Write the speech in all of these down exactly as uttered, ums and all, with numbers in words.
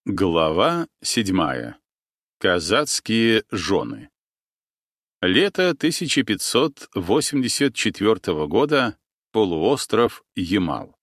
Глава седьмая. Казацкие жены. Лето тысяча пятьсот восемьдесят четвёртого года. Полуостров Ямал.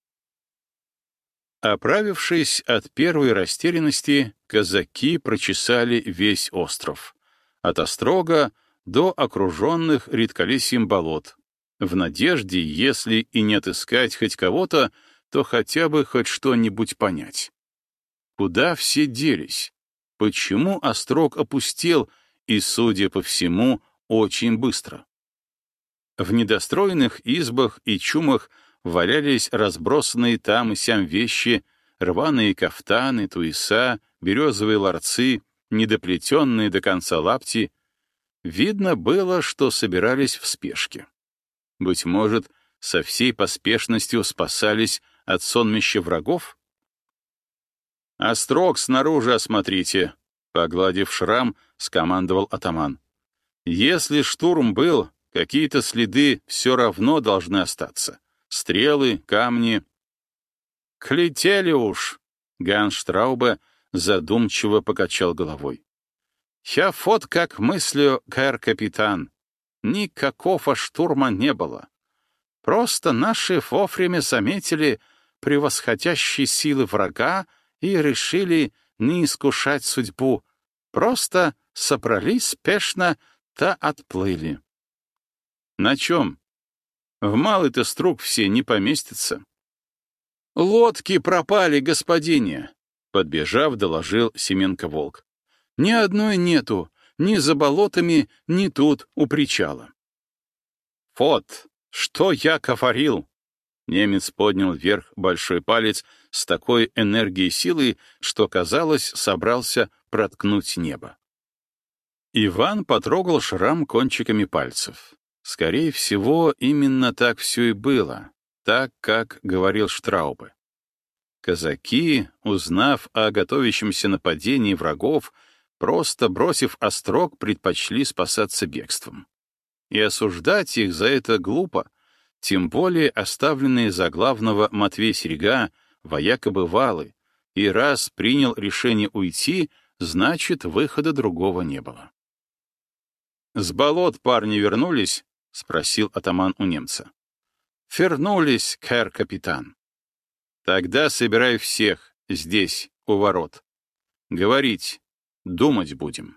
Оправившись от первой растерянности, казаки прочесали весь остров, от острога до окруженных редколесьем болот, в надежде, если и не отыскать хоть кого-то, то хотя бы хоть что-нибудь понять. Куда все делись? Почему острог опустел и, судя по всему, очень быстро? В недостроенных избах и чумах валялись разбросанные там и сям вещи, рваные кафтаны, туеса, березовые ларцы, недоплетенные до конца лапти. Видно было, что собирались в спешке. Быть может, со всей поспешностью спасались от сонмища врагов? «Острог снаружи осмотрите», — погладив шрам, скомандовал атаман. «Если штурм был, какие-то следы все равно должны остаться. Стрелы, камни». «Клетели уж», — Ганштраубе задумчиво покачал головой. «Я вот как мыслю, кэр-капитан. Никакого штурма не было. Просто наши вовремя заметили превосходящие силы врага и решили не искушать судьбу. Просто собрались спешно, да отплыли». «На чем? В малый-то струк все не поместятся». «Лодки пропали, господине», — подбежав, доложил Семенко-Волк. «Ни одной нету, ни за болотами, ни тут у причала». «Вот, что я говорил!» Немец поднял вверх большой палец с такой энергией силы, что, казалось, собрался проткнуть небо. Иван потрогал шрам кончиками пальцев. Скорее всего, именно так все и было, так, как говорил Штраубе. Казаки, узнав о готовящемся нападении врагов, просто бросив острог, предпочли спасаться бегством. И осуждать их за это глупо, тем более оставленные за главного Матвей Серега, вояка бывалый, и раз принял решение уйти, значит, выхода другого не было. «С болот парни вернулись?» — спросил атаман у немца. «Вернулись, кэр-капитан». «Тогда собирай всех здесь, у ворот. Говорить, думать будем».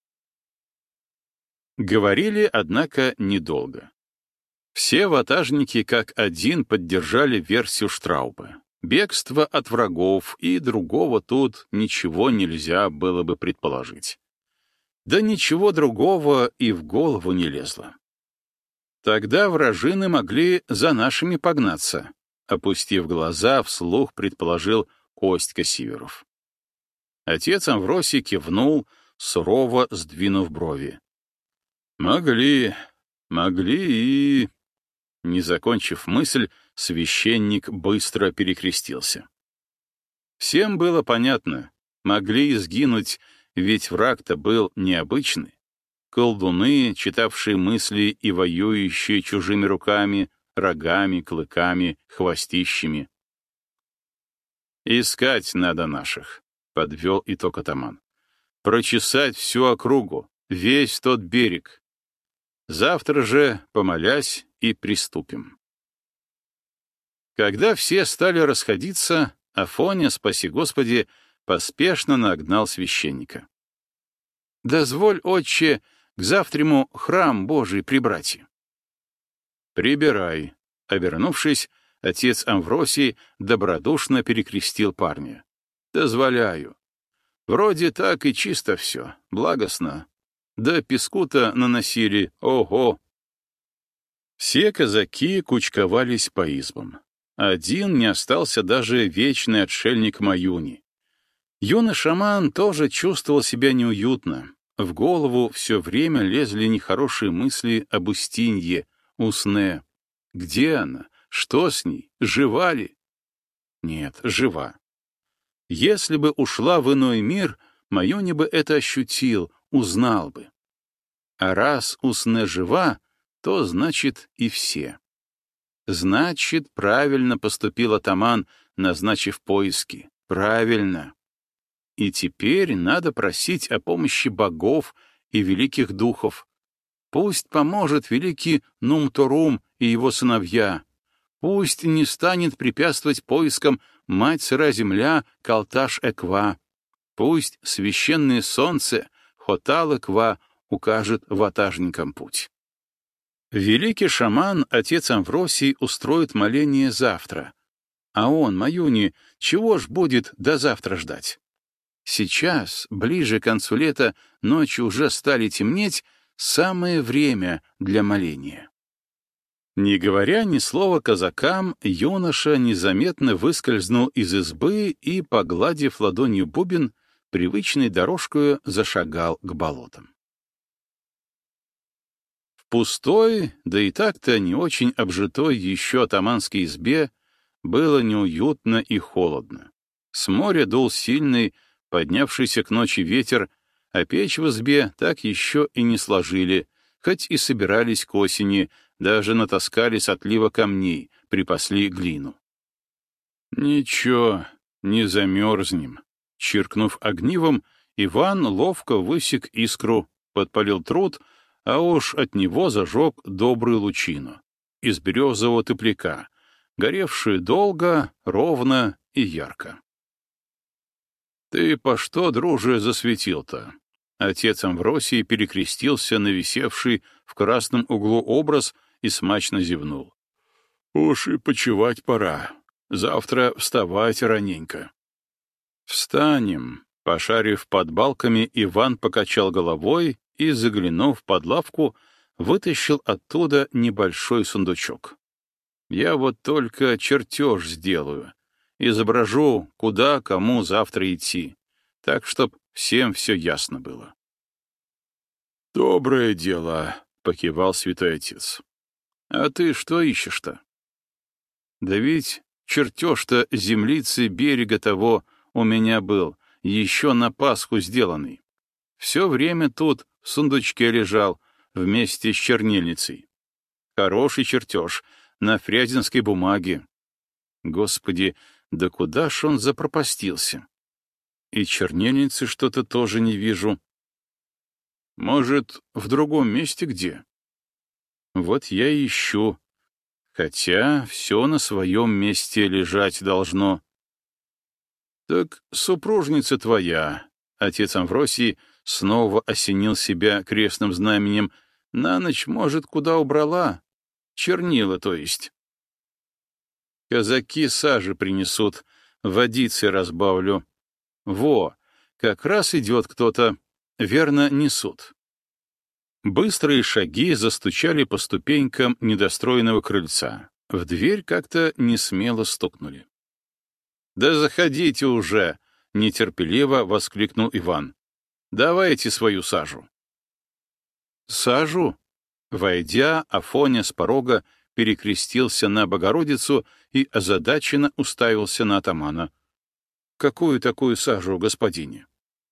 Говорили, однако, недолго. Все ватажники как один поддержали версию Штраубе. Бегство от врагов, и другого тут ничего нельзя было бы предположить. Да ничего другого и в голову не лезло. Тогда вражины могли за нашими погнаться, опустив глаза, вслух предположил Костька Сиверов. Отец Амвросий кивнул, сурово сдвинув брови. «Могли, могли и...» Не закончив мысль, священник быстро перекрестился. Всем было понятно, могли и сгинуть, ведь враг-то был необычный. Колдуны, читавшие мысли и воюющие чужими руками, рогами, клыками, хвостищами. «Искать надо наших», — подвел итог атаман. «Прочесать всю округу, весь тот берег. Завтра же, помолясь, и приступим». Когда все стали расходиться, Афоня, спаси Господи, поспешно нагнал священника. «Дозволь, отче, к завтраму храм Божий прибрать». «Прибирай», — обернувшись, отец Амвросий добродушно перекрестил парня. «Дозволяю. Вроде так и чисто все, благостно. Да песку-то наносили, ого!» Все казаки кучковались по избам. Один не остался даже вечный отшельник Маюни. Юный шаман тоже чувствовал себя неуютно. В голову все время лезли нехорошие мысли об Устинье, Усне. Где она? Что с ней? Жива ли? Нет, жива. Если бы ушла в иной мир, Маюни бы это ощутил, узнал бы. А раз Усне жива, то значит и все. Значит, правильно поступил атаман, назначив поиски. Правильно. И теперь надо просить о помощи богов и великих духов. Пусть поможет великий Нумторум и его сыновья. Пусть не станет препятствовать поискам мать сыра земля Калташ-Эква. Пусть священное солнце Хотал-Эква укажет ватажникам путь. Великий шаман, отец Амвросий, устроит моление завтра. А он, Маюни, чего ж будет до завтра ждать? Сейчас, ближе к концу лета, ночи уже стали темнеть, самое время для моления. Не говоря ни слова казакам, юноша незаметно выскользнул из избы и, погладив ладонью бубен, привычной дорожкою зашагал к болотам. В пустой, да и так-то не очень обжитой еще атаманской избе было неуютно и холодно. С моря дул сильный, поднявшийся к ночи ветер, а печь в избе так еще и не сложили, хоть и собирались к осени, даже натаскали с отлива камней, припасли глину. «Ничего, не замерзнем», — чиркнув огнивом, Иван ловко высек искру, подпалил труд, а уж от него зажег добрую лучину из березового топляка, горевшую долго, ровно и ярко. «Ты по что, друже, засветил-то?» Отец Амвросий перекрестился на висевший в красном углу образ и смачно зевнул. «Уж и почевать пора. Завтра вставать раненько». «Встанем», — пошарив под балками, Иван покачал головой и, заглянув под лавку, вытащил оттуда небольшой сундучок. «Я вот только чертеж сделаю. Изображу, куда кому завтра идти, так, чтоб всем все ясно было». «Доброе дело», — покивал святой отец. «А ты что ищешь-то?» «Да ведь чертеж-то землицы берега того у меня был, еще на Пасху сделанный. Все время тут в сундучке лежал, вместе с чернильницей. Хороший чертеж, на фрязинской бумаге. Господи, да куда ж он запропастился? И чернильницы что-то тоже не вижу. Может, в другом месте где? Вот я и ищу. Хотя все на своем месте лежать должно. Так супружница твоя, отец Амвросий снова осенил себя крестным знаменем, на ночь, может, куда убрала? Чернила, то есть. Казаки сажи принесут, водицы разбавлю. Во, как раз идет кто-то, верно, несут. Быстрые шаги застучали по ступенькам недостроенного крыльца. В дверь как-то несмело стукнули. «Да заходите уже!» — нетерпеливо воскликнул Иван. «Давайте свою сажу». «Сажу?» Войдя, Афоня с порога перекрестился на Богородицу и озадаченно уставился на атамана. «Какую такую сажу, господине?»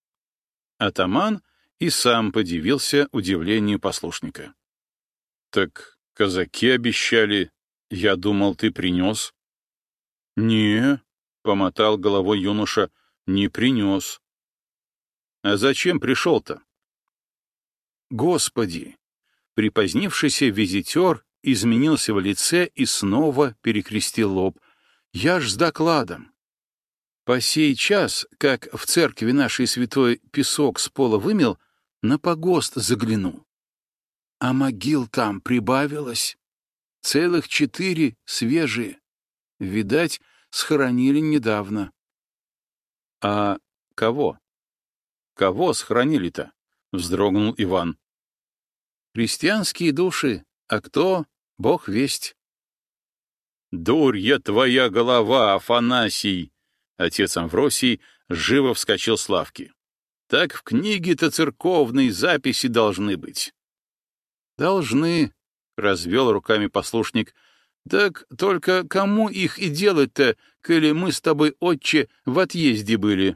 Атаман и сам подивился удивлению послушника. «Так казаки обещали. Я думал, ты принес». «Не», — помотал головой юноша, — «не принес». «А зачем пришел-то?» «Господи!» Припозднившийся визитер изменился в лице и снова перекрестил лоб. «Я ж с докладом. По сей час, как в церкви нашей святой песок с пола вымел, на погост загляну. А могил там прибавилось. Целых четыре свежие. Видать, схоронили недавно». «А кого? Кого схоронили-то?» — вздрогнул Иван. «Христианские души, а кто — Бог весть». «Дурья твоя голова, Афанасий!» Отец Амвросий живо вскочил с лавки. «Так в книге-то церковной записи должны быть». «Должны», — развел руками послушник. «Так только кому их и делать-то, коли мы с тобой, отче, в отъезде были?»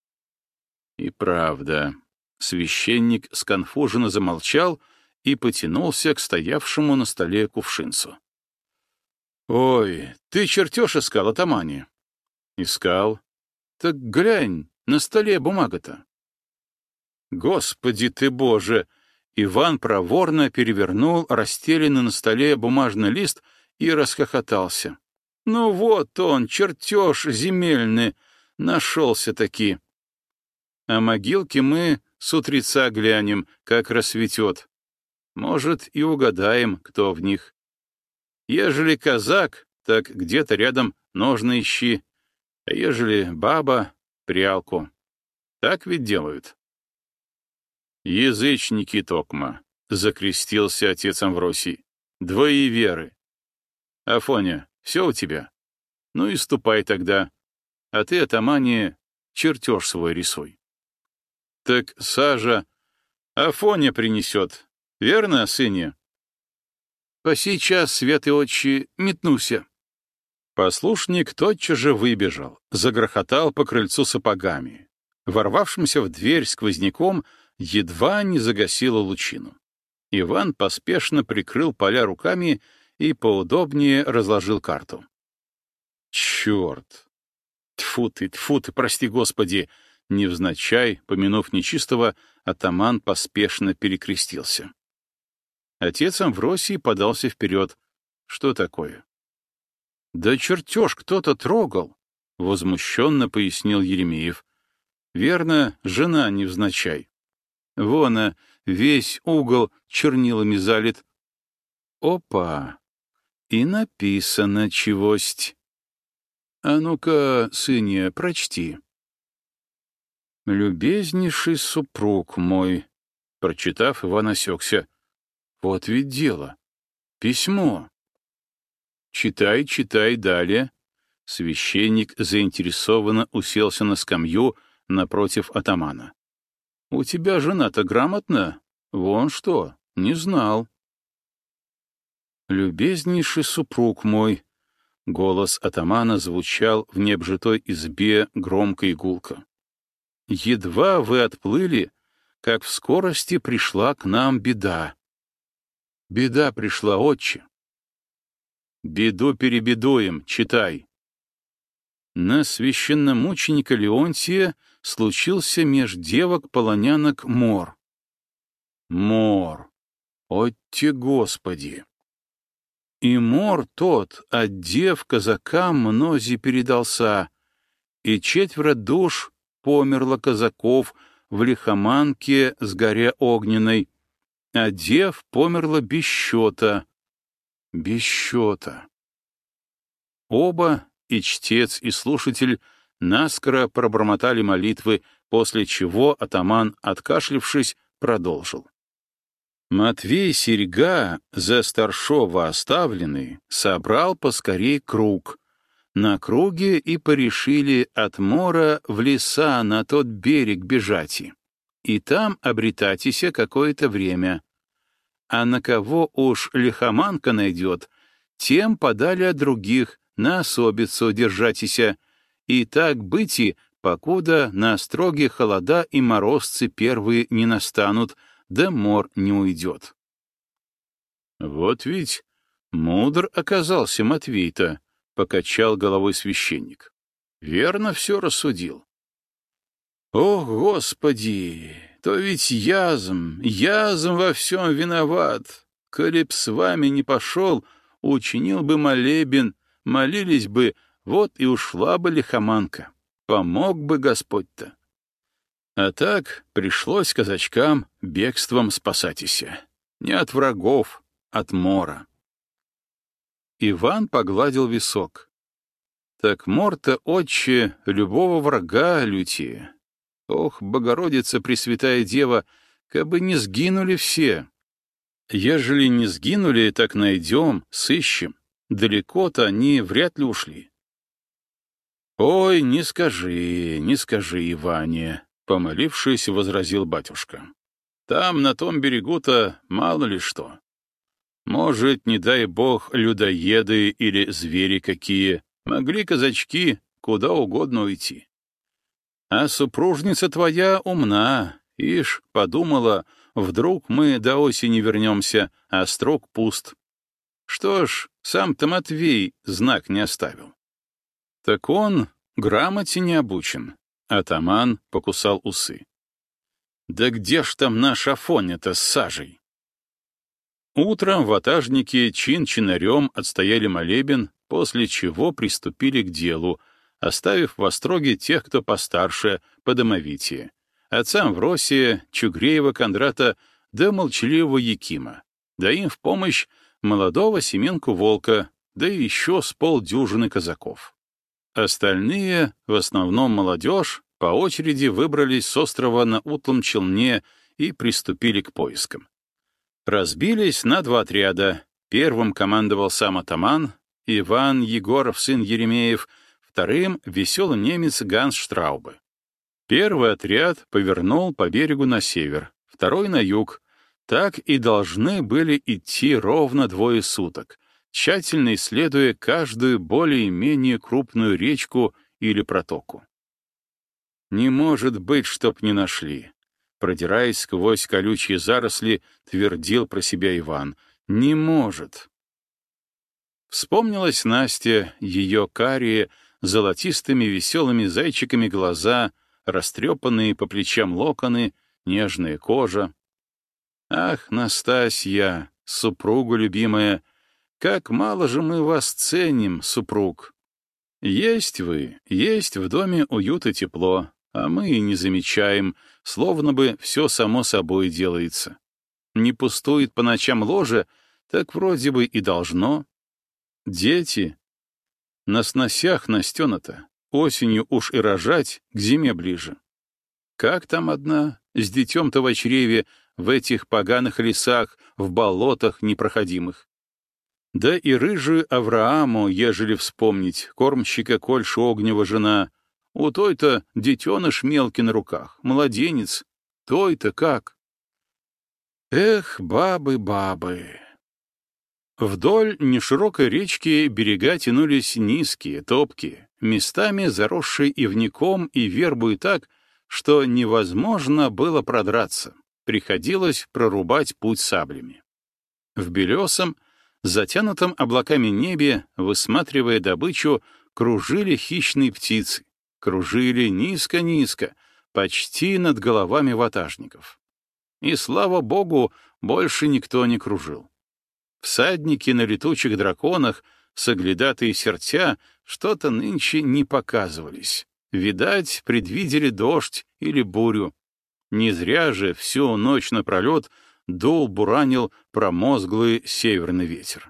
И правда, священник сконфуженно замолчал и потянулся к стоявшему на столе кувшинцу. «Ой, ты чертеж искал, атамане?» «Искал. Так глянь, На столе бумага-то». «Господи ты Боже!» Иван проворно перевернул расстеленный на столе бумажный лист и расхохотался. «Ну вот он, чертеж земельный, нашелся-таки. А могилки мы с утреца глянем, как рассветет. Может, и угадаем, кто в них. Ежели казак, так где-то рядом ножны ищи, а ежели баба — прялку. Так ведь делают». «Язычники токма», — закрестился отец Амвросий. «Двоеверы. Афоня, все у тебя? Ну и ступай тогда. А ты, атамане, чертеж свой рисуй». «Так сажа Афоня принесет, верно, сыне?» «По сей час, святый отче, метнуся». Послушник тотчас же выбежал, загрохотал по крыльцу сапогами. Ворвавшимся в дверь сквозняком едва не загасило лучину. Иван поспешно прикрыл поля руками и поудобнее разложил карту. «Черт! Тьфу ты, тьфу ты, прости Господи!» Невзначай, помянув нечистого, атаман поспешно перекрестился. Отец Амвросий подался вперед. «Что такое?» «Да чертеж кто-то трогал», — возмущенно пояснил Еремеев. «Верно, жена невзначай. Вон, а, весь угол чернилами залит. Опа! И написано чегость. А ну-ка, сыне, прочти». «Любезнейший супруг мой», — прочитав, Иван осекся. «Вот ведь дело. Письмо». «Читай, читай далее». Священник заинтересованно уселся на скамью напротив атамана. «У тебя жена-то грамотна? Вон что, не знал». «Любезнейший супруг мой», — голос атамана звучал в необжитой избе громко и гулко. «Едва вы отплыли, как в скорости пришла к нам беда». «Беда пришла, отче». «Беду перебедуем, читай». На священномученика Леонтия случился меж девок-полонянок мор. Мор! Отте Господи! И мор тот от дев казакам мнози передался, и четверо душ померло казаков в лихоманке с горя огненной, а дев померло без счета. Без счета. Оба, и чтец, и слушатель, наскоро пробормотали молитвы, после чего атаман, откашлившись, продолжил. Матвей Серьга, за старшова оставленный, собрал поскорей круг. На круге и порешили от мора в леса на тот берег бежати, и там обретатися какое-то время. А на кого уж лихоманка найдет, тем подали от других на особицу держатися, и так быти, покуда на строгие холода и морозцы первые не настанут, да мор не уйдет. Вот ведь мудр оказался Матвей-то, — покачал головой священник. Верно все рассудил. О, Господи! То ведь язм, язм во всем виноват. Коли б с вами не пошел, учинил бы молебен, молились бы, вот и ушла бы лихоманка. Помог бы Господь-то. А так пришлось казачкам бегством спасатися. Не от врагов, от мора. Иван погладил висок. Так мор-то, отче, любого врага лютее. Ох, Богородица Пресвятая Дева, кабы не сгинули все. Ежели не сгинули, так найдем, сыщем. Далеко-то они вряд ли ушли. Ой, не скажи, не скажи, Иване, помолившись, возразил батюшка. Там, на том берегу-то, мало ли что. Может, не дай бог, людоеды или звери какие, могли казачки куда угодно уйти. А супружница твоя умна, ишь, подумала, вдруг мы до осени вернемся, а строк пуст. Что ж, сам-то Матвей знак не оставил. Так он грамоте не обучен. Атаман покусал усы. «Да где ж там наш Афоня-то с сажей?» Утром ватажники чин-чинарем отстояли молебен, после чего приступили к делу, оставив в остроге тех, кто постарше, подомовитее. Отца Амвросия, Чугреева Кондрата да молчаливого Якима, да им в помощь молодого Семенку Волка, да и еще с полдюжины казаков. Остальные, в основном молодежь, по очереди выбрались с острова на утлом челне и приступили к поискам. Разбились на два отряда. Первым командовал сам атаман Иван Егоров, сын Еремеев, вторым — веселый немец Ганс Штраубе. Первый отряд повернул по берегу на север, второй — на юг. Так и должны были идти ровно двое суток, тщательно исследуя каждую более-менее крупную речку или протоку. «Не может быть, чтоб не нашли», — продираясь сквозь колючие заросли, твердил про себя Иван. «Не может». Вспомнилась Настя, ее карие, золотистыми веселыми зайчиками глаза, растрепанные по плечам локоны, нежная кожа. «Ах, Настасья, супругу любимая, как мало же мы вас ценим, супруг! Есть вы, есть в доме уют и тепло, а мы и не замечаем, словно бы все само собой делается. Не пустует по ночам ложе, так вроде бы и должно. Дети. На сносях Настена-то, осенью уж и рожать, к зиме ближе. Как там одна, с детем-то в чреве, в этих поганых лесах, в болотах непроходимых? Да и рыжую Аврааму, ежели вспомнить, кормщика Кольши Огнева жена, у той-то детеныш мелкий на руках, младенец, той-то как? Эх, бабы, бабы! Вдоль неширокой речки берега тянулись низкие, топкие, местами заросшие ивняком и вербой так, что невозможно было продраться, приходилось прорубать путь саблями. В белесом, затянутом облаками небе, высматривая добычу, кружили хищные птицы, кружили низко-низко, почти над головами ватажников. И, слава богу, больше никто не кружил. Всадники на летучих драконах, соглядатые сердца, что-то нынче не показывались. Видать, предвидели дождь или бурю. Не зря же всю ночь напролет дул, буранил промозглый северный ветер.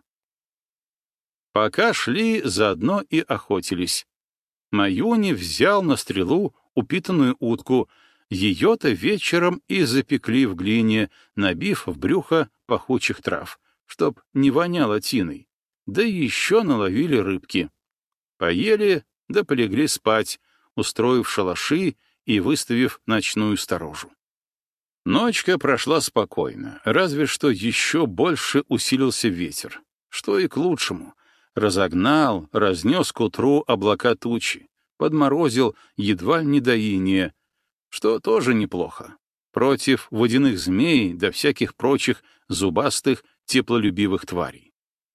Пока шли, заодно и охотились. Маюни взял на стрелу упитанную утку, ее-то вечером и запекли в глине, набив в брюхо пахучих трав, чтоб не воняло тиной, да еще наловили рыбки. Поели, да полегли спать, устроив шалаши и выставив ночную сторожу. Ночка прошла спокойно, разве что еще больше усилился ветер, что и к лучшему. Разогнал, разнес к утру облака тучи, подморозил едва не до иния, что тоже неплохо, против водяных змей да всяких прочих зубастых теплолюбивых тварей.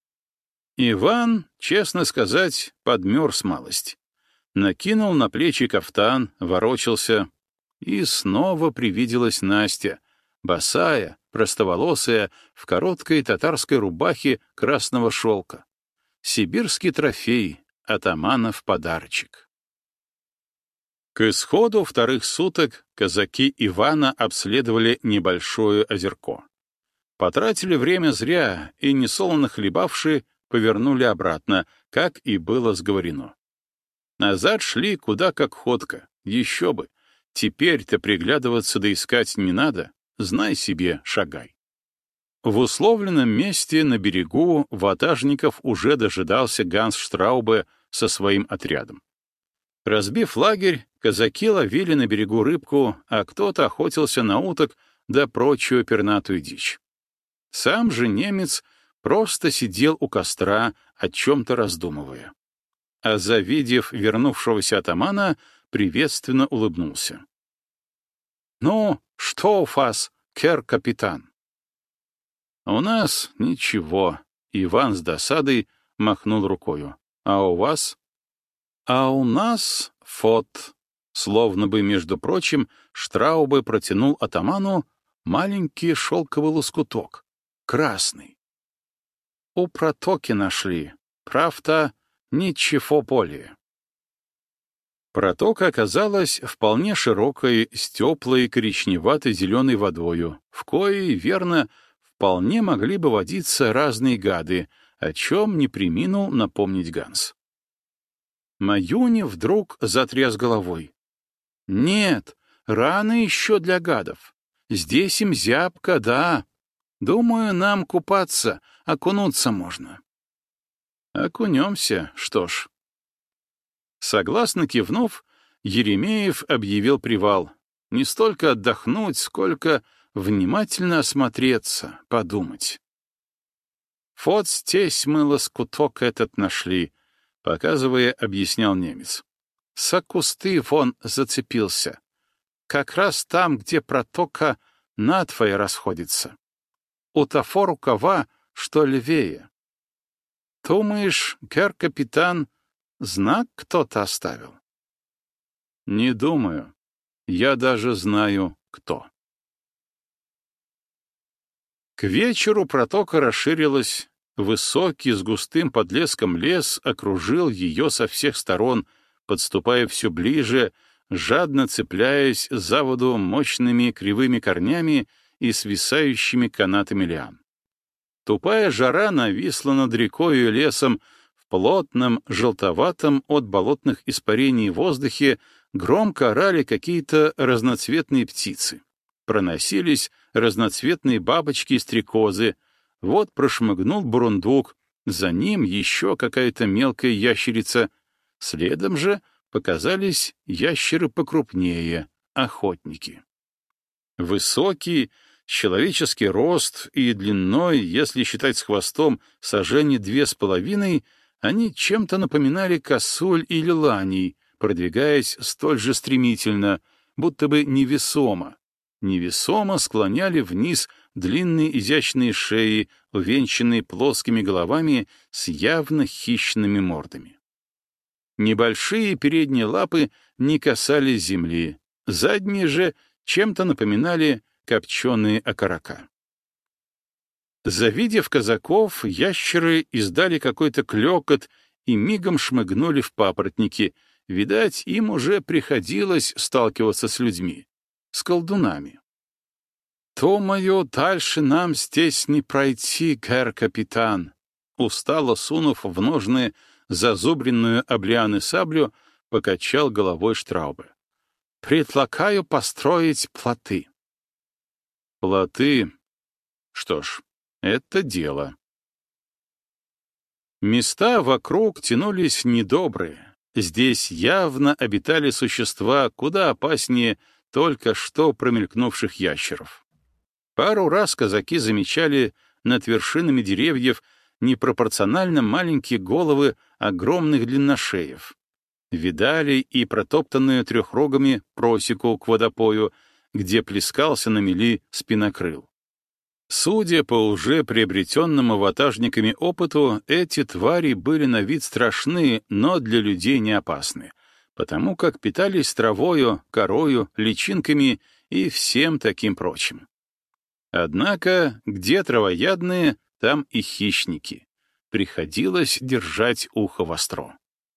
Иван, честно сказать, подмерз малость. Накинул на плечи кафтан, ворочался, и снова привиделась Настя, босая, простоволосая, в короткой татарской рубахе красного шелка. Сибирский трофей, атаманов подарочек. К исходу вторых суток казаки Ивана обследовали небольшое озерко. Потратили время зря и, несолоно хлебавши, повернули обратно, как и было сговорено. Назад шли куда как ходко, еще бы. Теперь-то приглядываться да искать не надо, знай себе, шагай. В условленном месте на берегу ватажников уже дожидался Ганс Штраубе со своим отрядом. Разбив лагерь, казаки ловили на берегу рыбку, а кто-то охотился на уток да прочую пернатую дичь. Сам же немец просто сидел у костра, о чем-то раздумывая. А завидев вернувшегося атамана, приветственно улыбнулся. «Ну, что у вас, кер-капитан?» «У нас ничего», — Иван с досадой махнул рукою. «А у вас?» «А у нас фот», Словно бы, между прочим, Штраубе протянул атаману маленький шелковый лоскуток, красный. У протоки нашли, правда, ничего более. Протока оказалась вполне широкой, с теплой коричневато-зеленой водою, в коей, верно, вполне могли бы водиться разные гады, о чем не преминул напомнить Ганс. Маюни вдруг затряс головой. «Нет, рано еще для гадов. Здесь им зябко, да. Думаю, нам купаться, окунуться можно». «Окунемся, что ж». Согласно кивнув, Еремеев объявил привал. Не столько отдохнуть, сколько внимательно осмотреться, подумать. «Вот здесь мы лоскуток этот нашли», — показывая, объяснял немец. «За кусты вон зацепился. Как раз там, где протока надвое расходится. У того рукава, что левее. Думаешь, гер-капитан, знак кто-то оставил?» «Не думаю. Я даже знаю, кто». К вечеру протока расширилась. Высокий, с густым подлеском лес окружил ее со всех сторон, подступая все ближе, жадно цепляясь за воду мощными кривыми корнями и свисающими канатами лиан. Тупая жара нависла над рекой и лесом, в плотном, желтоватом от болотных испарений воздухе громко орали какие-то разноцветные птицы. Проносились разноцветные бабочки и стрекозы. Вот прошмыгнул бурундук, за ним еще какая-то мелкая ящерица. Следом же показались ящеры покрупнее, охотники. Высокий, человеческий рост и длиной, если считать с хвостом, сажени две с половиной, они чем-то напоминали косуль или ланей, продвигаясь столь же стремительно, будто бы невесомо. Невесомо склоняли вниз длинные изящные шеи, увенчанные плоскими головами с явно хищными мордами. Небольшие передние лапы не касались земли, задние же чем-то напоминали копченые окорока. Завидев казаков, ящеры издали какой-то клёкот и мигом шмыгнули в папоротники. Видать, им уже приходилось сталкиваться с людьми, с колдунами. «То мое дальше нам здесь не пройти, гер-капитан», устало сунув в ножны зазубренную облианы саблю, покачал головой Штраубе. «Предлагаю построить плоты». «Плоты? Что ж, это дело». Места вокруг тянулись недобрые. Здесь явно обитали существа куда опаснее только что промелькнувших ящеров. Пару раз казаки замечали над вершинами деревьев непропорционально маленькие головы огромных длинношеев. Видали и протоптанную трехрогами просеку к водопою, где плескался на мели спинокрыл. Судя по уже приобретенному ватажниками опыту, эти твари были на вид страшны, но для людей не опасны, потому как питались травою, корою, личинками и всем таким прочим. Однако, где травоядные, там и хищники. Приходилось держать ухо востро.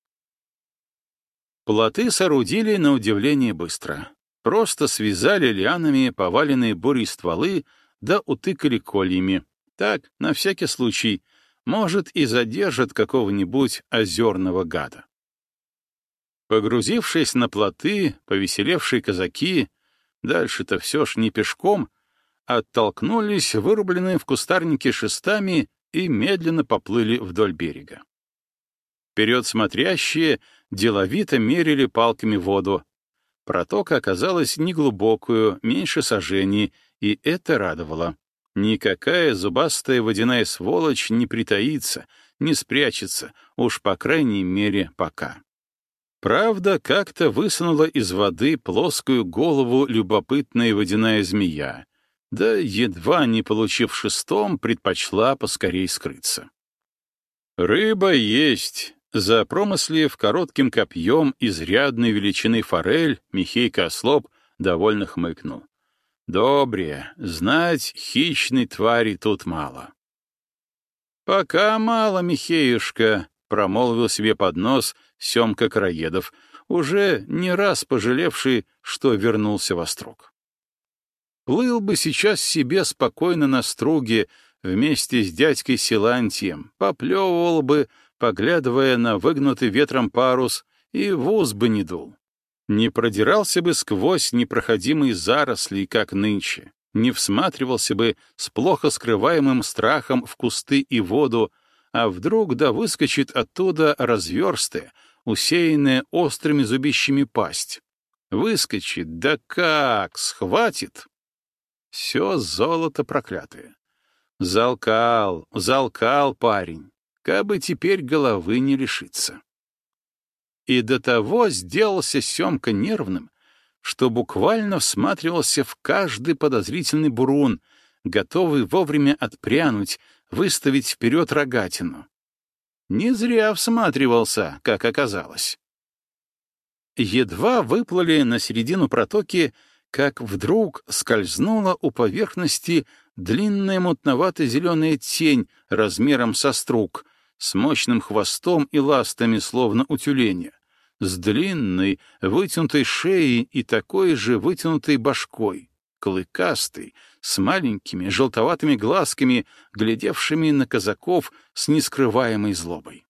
Плоты соорудили на удивление быстро. Просто связали лианами поваленные бурей стволы, да утыкали кольями. Так, на всякий случай, может, и задержат какого-нибудь озерного гада. Погрузившись на плоты, повеселевшие казаки, дальше-то все ж не пешком, оттолкнулись вырубленные в кустарнике шестами и медленно поплыли вдоль берега. Вперед смотрящие деловито мерили палками воду. Протока оказалась неглубокую, меньше сажений, и это радовало. Никакая зубастая водяная сволочь не притаится, не спрячется, уж по крайней мере пока. Правда, как-то высунула из воды плоскую голову любопытная водяная змея, да, едва не получив шестом, предпочла поскорей скрыться. «Рыба есть», — Запромыслив коротким копьем изрядной величины форель, Михейка Ослоп довольно хмыкнул. Добре, знать хищной твари тут мало. Пока мало, Михеюшка, — промолвил себе под нос Семка Краедов, уже не раз пожалевший, что вернулся в Острог. Плыл бы сейчас себе спокойно на струге вместе с дядькой Силантием, поплевывал бы, поглядывая на выгнутый ветром парус, и в ус бы не дул. Не продирался бы сквозь непроходимые заросли, как нынче, не всматривался бы с плохо скрываемым страхом в кусты и воду, а вдруг да выскочит оттуда разверстая, усеянная острыми зубищами пасть. Выскочит, да как, схватит. Все золото проклятое. Залкал, залкал парень, кабы теперь головы не лишиться. И до того сделался Семка нервным, что буквально всматривался в каждый подозрительный бурун, готовый вовремя отпрянуть, выставить вперед рогатину. Не зря всматривался, как оказалось. Едва выплыли на середину протоки, как вдруг скользнула у поверхности длинная мутновато-зеленая тень размером со струк, с мощным хвостом и ластами, словно у тюленя, с длинной, вытянутой шеей и такой же вытянутой башкой, клыкастой, с маленькими желтоватыми глазками, глядевшими на казаков с нескрываемой злобой.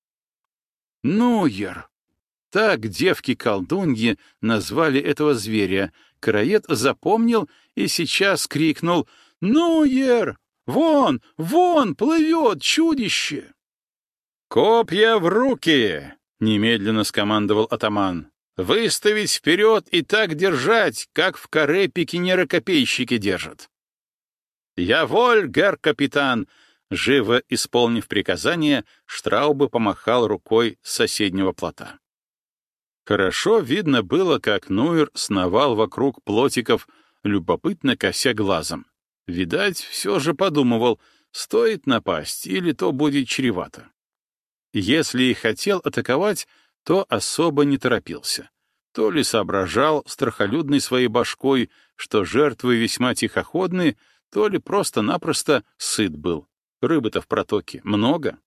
Нуер! Так девки-колдуньи назвали этого зверя. Караед запомнил и сейчас крикнул: «Нуер! Вон, вон, плывет чудище!» «Копья в руки!» — немедленно скомандовал атаман. «Выставить вперед и так держать, как в каре пикинеры-копейщики держат». «Я воль, гер-капитан!» Живо исполнив приказание, Штраубе помахал рукой с соседнего плота. Хорошо видно было, как Нуер сновал вокруг плотиков, любопытно кося глазом. Видать, все же подумывал, стоит напасть или то будет чревато. Если и хотел атаковать, то особо не торопился. То ли соображал страхолюдной своей башкой, что жертвы весьма тихоходны, то ли просто-напросто сыт был. Рыбы-то в протоке много.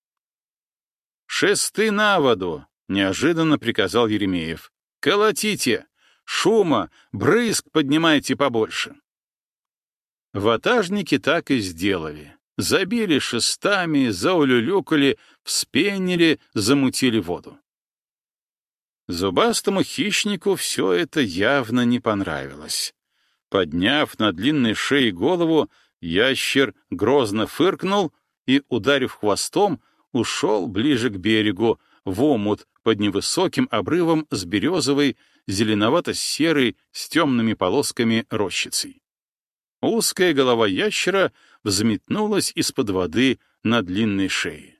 «Шесты на воду!» — неожиданно приказал Еремеев. «Колотите! Шума, брызг поднимайте побольше!» Ватажники так и сделали. Забили шестами, заулюлюкали, вспенили, замутили воду. Зубастому хищнику все это явно не понравилось. Подняв на длинной шее голову, ящер грозно фыркнул и, ударив хвостом, ушел ближе к берегу, в омут под невысоким обрывом с березовой, зеленовато-серой, с темными полосками рощицей. Узкая голова ящера взметнулась из-под воды на длинной шее.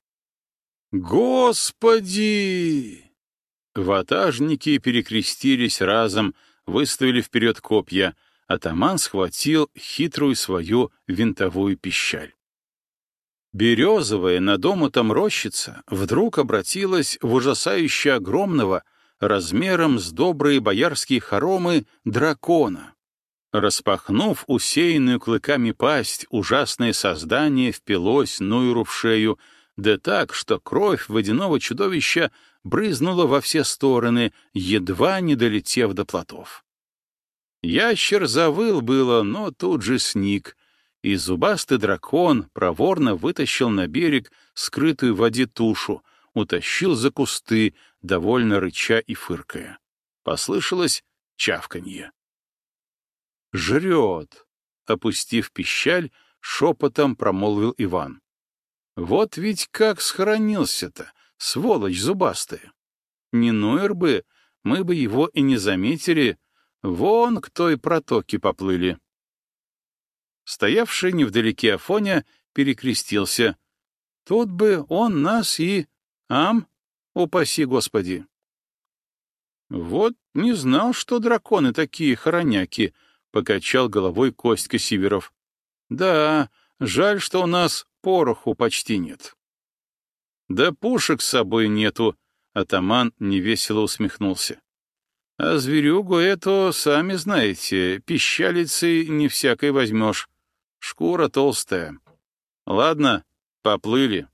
«Господи!» Ватажники перекрестились разом, выставили вперед копья. Атаман схватил хитрую свою винтовую пищаль. Березовая над омутом рощица вдруг обратилась в ужасающе огромного, размером с добрые боярские хоромы, дракона. Распахнув усеянную клыками пасть, ужасное создание впилось Нуеру в шею, да так, что кровь водяного чудовища брызнула во все стороны, едва не долетев до плотов. Ящер завыл было, но тут же сник, и зубастый дракон проворно вытащил на берег скрытую в воде тушу, утащил за кусты, довольно рыча и фыркая. Послышалось чавканье. «Жрет!» — опустив пищаль, шепотом промолвил Иван. «Вот ведь как схоронился-то, сволочь зубастая! Не Нуер бы, мы бы его и не заметили, вон к той протоке поплыли». Стоявший невдалеке Афоня перекрестился. «Тут бы он нас и... Ам, упаси Господи!» «Вот не знал, что драконы такие хороняки», — покачал головой Костька Сиверов. «Да, жаль, что у нас пороху почти нет». «Да пушек с собой нету», Атаман невесело усмехнулся. А зверюгу эту, сами знаете, пищалицей не всякой возьмешь. Шкура толстая. Ладно, поплыли.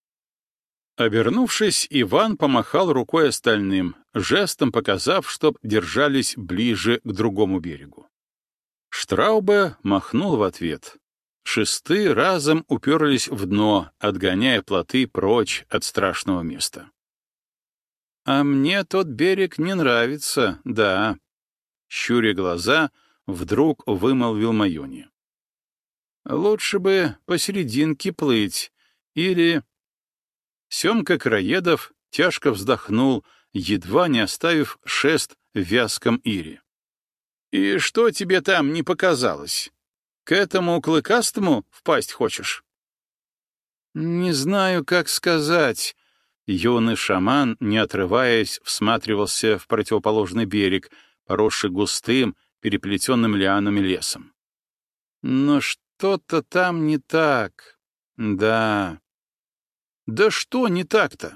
Обернувшись, Иван помахал рукой остальным, жестом показав, чтоб держались ближе к другому берегу. Штраубе махнул в ответ. Шесты разом уперлись в дно, отгоняя плоты прочь от страшного места. «А мне тот берег не нравится, да», — щуря глаза, вдруг вымолвил Маюни. «Лучше бы посерединке плыть, или...» Семка Краедов тяжко вздохнул, едва не оставив шест в вязком ире. «И что тебе там не показалось? К этому клыкастому впасть хочешь?» «Не знаю, как сказать». Юный шаман, не отрываясь, всматривался в противоположный берег, поросший густым, переплетенным лианами лесом. «Но что-то там не так. Да...» «Да что не так-то?»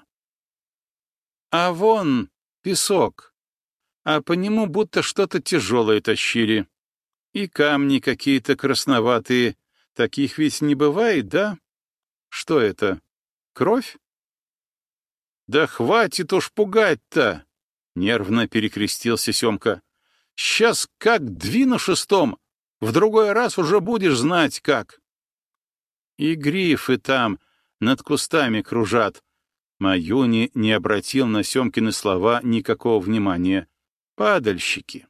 «А вон песок, а по нему будто что-то тяжелое тащили. И камни какие-то красноватые. Таких ведь не бывает, да? Что это? Кровь?» «Да хватит уж пугать-то!» — нервно перекрестился Семка. «Сейчас как двину шестом, в другой раз уже будешь знать как». «И грифы там над кустами кружат». Маюни не обратил на Семкины слова никакого внимания. «Падальщики».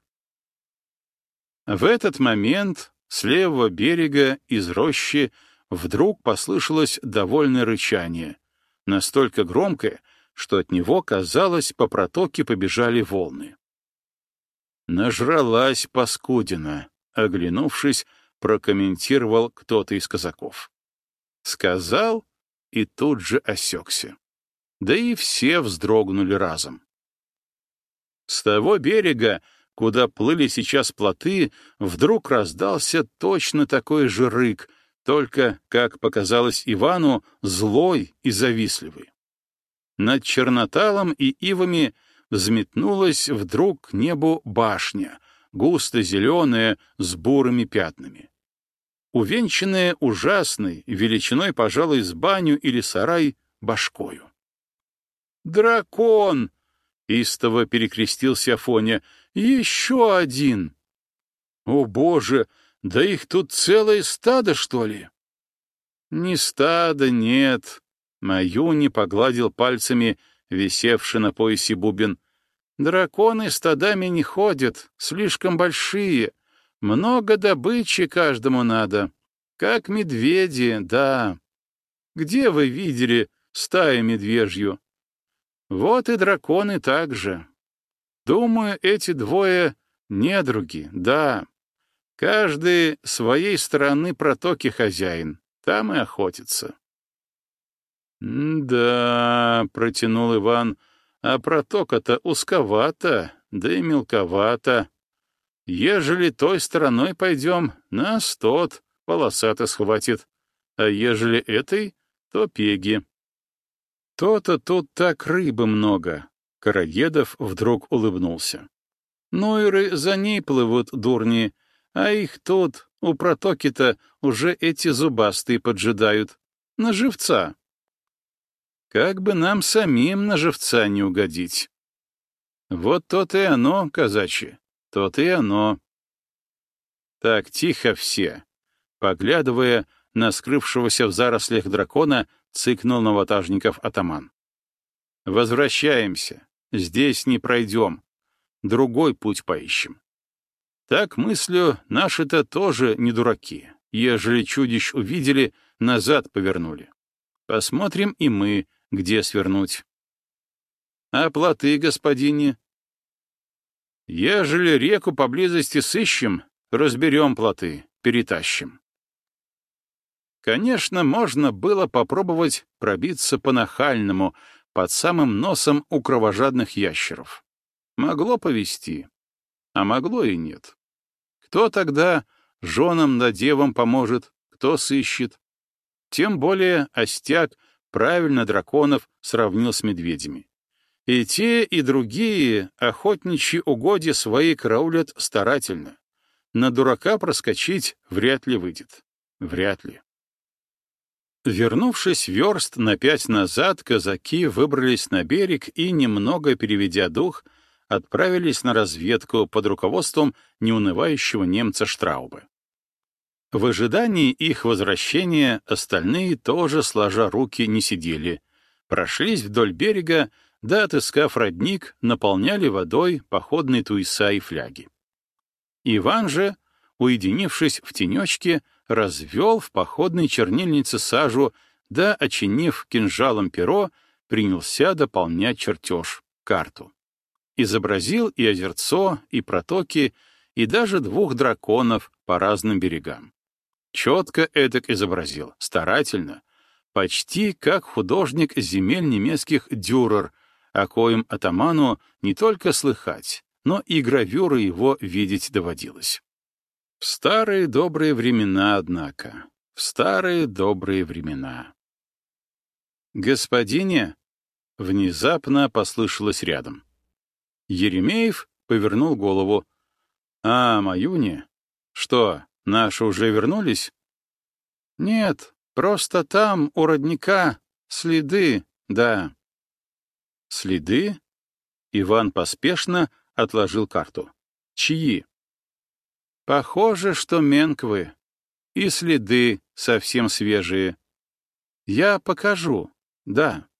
В этот момент с левого берега из рощи вдруг послышалось довольное рычание, настолько громкое, что от него, казалось, по протоке побежали волны. «Нажралась паскудина», — оглянувшись, прокомментировал кто-то из казаков. Сказал и тут же осекся. Да и все вздрогнули разом. С того берега, куда плыли сейчас плоты, вдруг раздался точно такой же рык, только, как показалось Ивану, злой и завистливый. Над Черноталом и ивами взметнулась вдруг к небу башня, густо-зеленая, с бурыми пятнами. Увенчанная ужасной, величиной, пожалуй, с баню или сарай, башкою. «Дракон!» — истово перекрестился Афоня. «Еще один!» «О, Боже! Да их тут целое стадо, что ли?» «Не стадо, нет!» — Маюни погладил пальцами висевший на поясе бубен. «Драконы стадами не ходят, слишком большие. Много добычи каждому надо. Как медведи, да. Где вы видели стаю медвежью? Вот и драконы так же. Думаю, эти двое недруги, да. Каждый своей стороны протоки хозяин, там и охотится». «Да», — протянул Иван, — «а протока-то узковата, да и мелковата. Ежели той стороной пойдем, нас тот полосато схватит, а ежели этой, то пеги». «То-то тут так рыбы много», — Караедов вдруг улыбнулся. «Нойры за ней плывут, дурни, а их тут, у протоки-то, уже эти зубастые поджидают. На живца. Как бы нам самим на живца не угодить». «Вот то-то и оно, казачье, то-то и оно». Так, тихо все. Поглядывая на скрывшегося в зарослях дракона, цыкнул на ватажников атаман. «Возвращаемся. Здесь не пройдем. Другой путь поищем». Так мыслю, наши-то тоже не дураки. Ежели чудищ увидели, назад повернули. Посмотрим и мы, где свернуть. «А плоты, господине?» «Ежели реку поблизости сыщем, разберем плоты, перетащим». Конечно, можно было попробовать пробиться по-нахальному, под самым носом у кровожадных ящеров. Могло повести, а могло и нет. Кто тогда женам да девам поможет, кто сыщет? Тем более Остяк правильно драконов сравнил с медведями. И те, и другие охотничьи угодья свои караулят старательно. На дурака проскочить вряд ли выйдет. Вряд ли. Вернувшись верст на пять назад, казаки выбрались на берег и, немного переведя дух, отправились на разведку под руководством неунывающего немца Штраубе. В ожидании их возвращения остальные тоже, сложа руки, не сидели, прошлись вдоль берега, да, отыскав родник, наполняли водой походные туеса и фляги. Иван же, уединившись в тенечке, развел в походной чернильнице сажу, да, очинив кинжалом перо, принялся дополнять чертеж, карту. Изобразил и озерцо, и протоки, и даже двух драконов по разным берегам. Четко эдак изобразил, старательно, почти как художник земель немецких Дюрер, о коем атаману не только слыхать, но и гравюры его видеть доводилось. В старые добрые времена, однако, в старые добрые времена. «Господине!» — внезапно послышалось рядом. Еремеев повернул голову. «А, Маюня? Что, наши уже вернулись?» «Нет, просто там, у родника, следы, да». «Следы?» — Иван поспешно отложил карту. «Чьи?» «Похоже, что менквы. И следы совсем свежие. Я покажу, да».